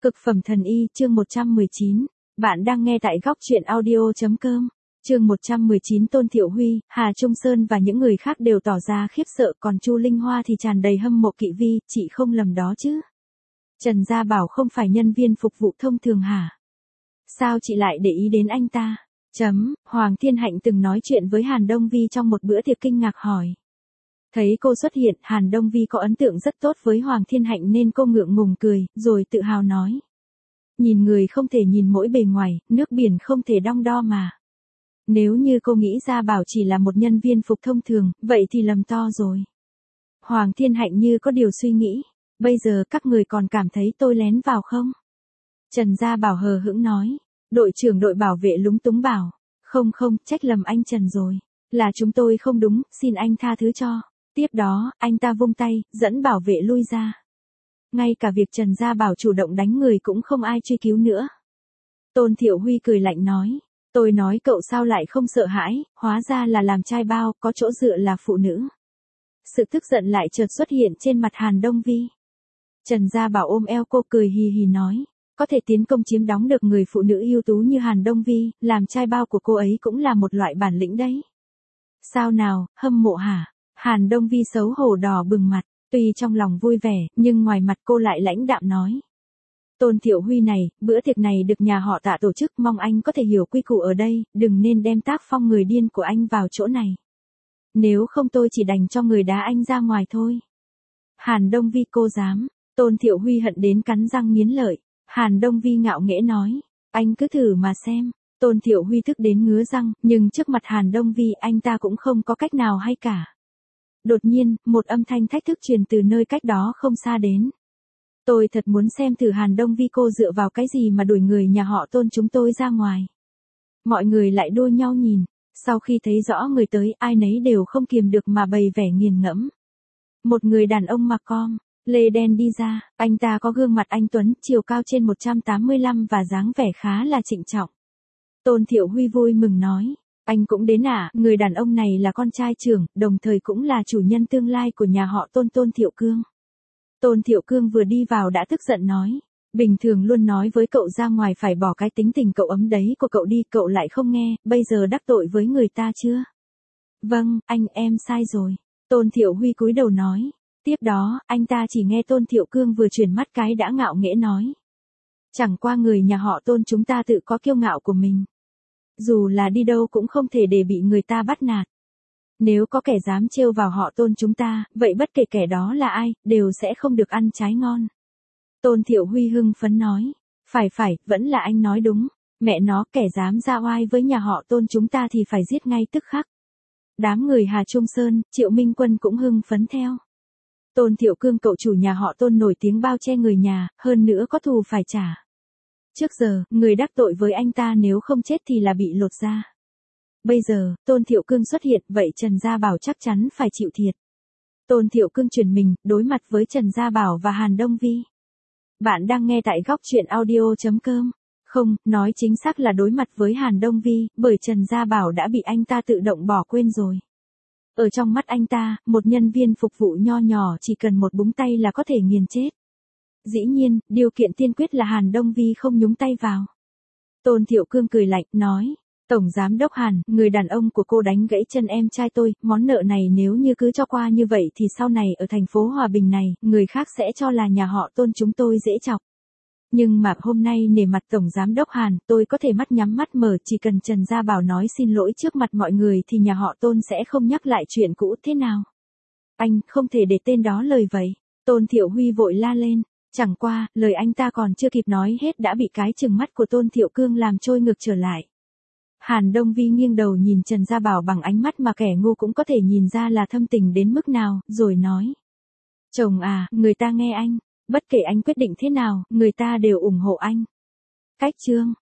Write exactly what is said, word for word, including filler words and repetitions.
Cực phẩm thần y, chương một trăm mười chín. Bạn đang nghe tại góc truyện audio.com. Chương một trăm mười chín. Tôn Thiệu Huy, Hà Trung Sơn và những người khác đều tỏ ra khiếp sợ, còn Chu Linh Hoa thì tràn đầy hâm mộ kỵ vi, chị không lầm đó chứ. Trần Gia Bảo không phải nhân viên phục vụ thông thường hả? Sao chị lại để ý đến anh ta? Chấm, Hoàng Thiên Hạnh từng nói chuyện với Hàn Đông Vi trong một bữa tiệc kinh ngạc hỏi. Thấy cô xuất hiện, Hàn Đông Vi có ấn tượng rất tốt với Hoàng Thiên Hạnh nên cô ngượng ngùng cười, rồi tự hào nói. Nhìn người không thể nhìn mỗi bề ngoài, nước biển không thể đong đo mà. Nếu như cô nghĩ Gia Bảo chỉ là một nhân viên phục thông thường, vậy thì lầm to rồi. Hoàng Thiên Hạnh như có điều suy nghĩ. Bây giờ các người còn cảm thấy tôi lén vào không? Trần Gia Bảo hờ hững nói. Đội trưởng đội bảo vệ lúng túng bảo. Không không, trách lầm anh Trần rồi. Là chúng tôi không đúng, xin anh tha thứ cho. Tiếp đó, anh ta vung tay, dẫn bảo vệ lui ra. Ngay cả việc Trần Gia Bảo chủ động đánh người cũng không ai truy cứu nữa. Tôn Thiệu Huy cười lạnh nói. Tôi nói cậu sao lại không sợ hãi, hóa ra là làm trai bao, có chỗ dựa là phụ nữ. Sự tức giận lại chợt xuất hiện trên mặt Hàn Đông Vi. Trần Gia Bảo ôm eo cô cười hì hì nói. Có thể tiến công chiếm đóng được người phụ nữ ưu tú như Hàn Đông Vi, làm trai bao của cô ấy cũng là một loại bản lĩnh đấy. Sao nào, hâm mộ hả? Hàn Đông Vi xấu hổ đỏ bừng mặt, tuy trong lòng vui vẻ, nhưng ngoài mặt cô lại lãnh đạm nói. Tôn Thiệu Huy này, bữa tiệc này được nhà họ Tạ tổ chức, mong anh có thể hiểu quy củ ở đây, đừng nên đem tác phong người điên của anh vào chỗ này. Nếu không tôi chỉ đành cho người đá anh ra ngoài thôi. Hàn Đông Vi cô dám, Tôn Thiệu Huy hận đến cắn răng nghiến lợi. Hàn Đông Vi ngạo nghễ nói, anh cứ thử mà xem. Tôn Thiệu Huy tức đến ngứa răng, nhưng trước mặt Hàn Đông Vi anh ta cũng không có cách nào hay cả. Đột nhiên, một âm thanh thách thức truyền từ nơi cách đó không xa đến. Tôi thật muốn xem thử Hàn Đông Vi cô dựa vào cái gì mà đuổi người nhà họ Tôn chúng tôi ra ngoài. Mọi người lại đua nhau nhìn, sau khi thấy rõ người tới ai nấy đều không kiềm được mà bày vẻ nghiền ngẫm. Một người đàn ông mặc com, lê đen đi ra, anh ta có gương mặt anh tuấn, chiều cao trên một trăm tám mươi lăm và dáng vẻ khá là trịnh trọng. Tôn Thiệu Huy vui mừng nói. Anh cũng đến à, người đàn ông này là con trai trưởng, đồng thời cũng là chủ nhân tương lai của nhà họ Tôn Tôn Thiệu Cương. Tôn Thiệu Cương vừa đi vào đã tức giận nói. Bình thường luôn nói với cậu ra ngoài phải bỏ cái tính tình cậu ấm đấy của cậu đi, cậu lại không nghe, bây giờ đắc tội với người ta chưa? Vâng, anh em sai rồi. Tôn Thiệu Huy cúi đầu nói. Tiếp đó, anh ta chỉ nghe Tôn Thiệu Cương vừa chuyển mắt cái đã ngạo nghễ nói. Chẳng qua người nhà họ Tôn chúng ta tự có kiêu ngạo của mình. Dù là đi đâu cũng không thể để bị người ta bắt nạt. Nếu có kẻ dám trêu vào họ Tôn chúng ta, vậy bất kể kẻ đó là ai, đều sẽ không được ăn trái ngon. Tôn Thiệu Huy hưng phấn nói. Phải phải, vẫn là anh nói đúng. Mẹ nó, kẻ dám ra oai với nhà họ Tôn chúng ta thì phải giết ngay tức khắc. Đám người Hà Trung Sơn, Triệu Minh Quân cũng hưng phấn theo. Tôn Thiệu Cương cậu chủ nhà họ Tôn nổi tiếng bao che người nhà, hơn nữa có thù phải trả. Trước giờ, người đắc tội với anh ta nếu không chết thì là bị lột da. Bây giờ, Tôn Thiệu Cương xuất hiện, vậy Trần Gia Bảo chắc chắn phải chịu thiệt. Tôn Thiệu Cương chuyển mình, đối mặt với Trần Gia Bảo và Hàn Đông Vi. Bạn đang nghe tại góc truyện audio.com. Không, nói chính xác là đối mặt với Hàn Đông Vi, bởi Trần Gia Bảo đã bị anh ta tự động bỏ quên rồi. Ở trong mắt anh ta, một nhân viên phục vụ nho nhỏ chỉ cần một búng tay là có thể nghiền chết. Dĩ nhiên, điều kiện tiên quyết là Hàn Đông Vi không nhúng tay vào. Tôn Thiệu Cương cười lạnh, nói. Tổng Giám đốc Hàn, người đàn ông của cô đánh gãy chân em trai tôi, món nợ này nếu như cứ cho qua như vậy thì sau này ở thành phố Hòa Bình này, người khác sẽ cho là nhà họ Tôn chúng tôi dễ chọc. Nhưng mà hôm nay nể mặt Tổng Giám đốc Hàn, tôi có thể mắt nhắm mắt mở, chỉ cần Trần Gia Bảo nói xin lỗi trước mặt mọi người thì nhà họ Tôn sẽ không nhắc lại chuyện cũ thế nào. Anh, không thể để tên đó lời vậy. Tôn Thiệu Huy vội la lên. Chẳng qua, lời anh ta còn chưa kịp nói hết đã bị cái trừng mắt của Tôn Thiệu Cương làm trôi ngược trở lại. Hàn Đông Vi nghiêng đầu nhìn Trần Gia Bảo bằng ánh mắt mà kẻ ngu cũng có thể nhìn ra là thâm tình đến mức nào, rồi nói. Chồng à, người ta nghe anh, bất kể anh quyết định thế nào, người ta đều ủng hộ anh. Cách chương.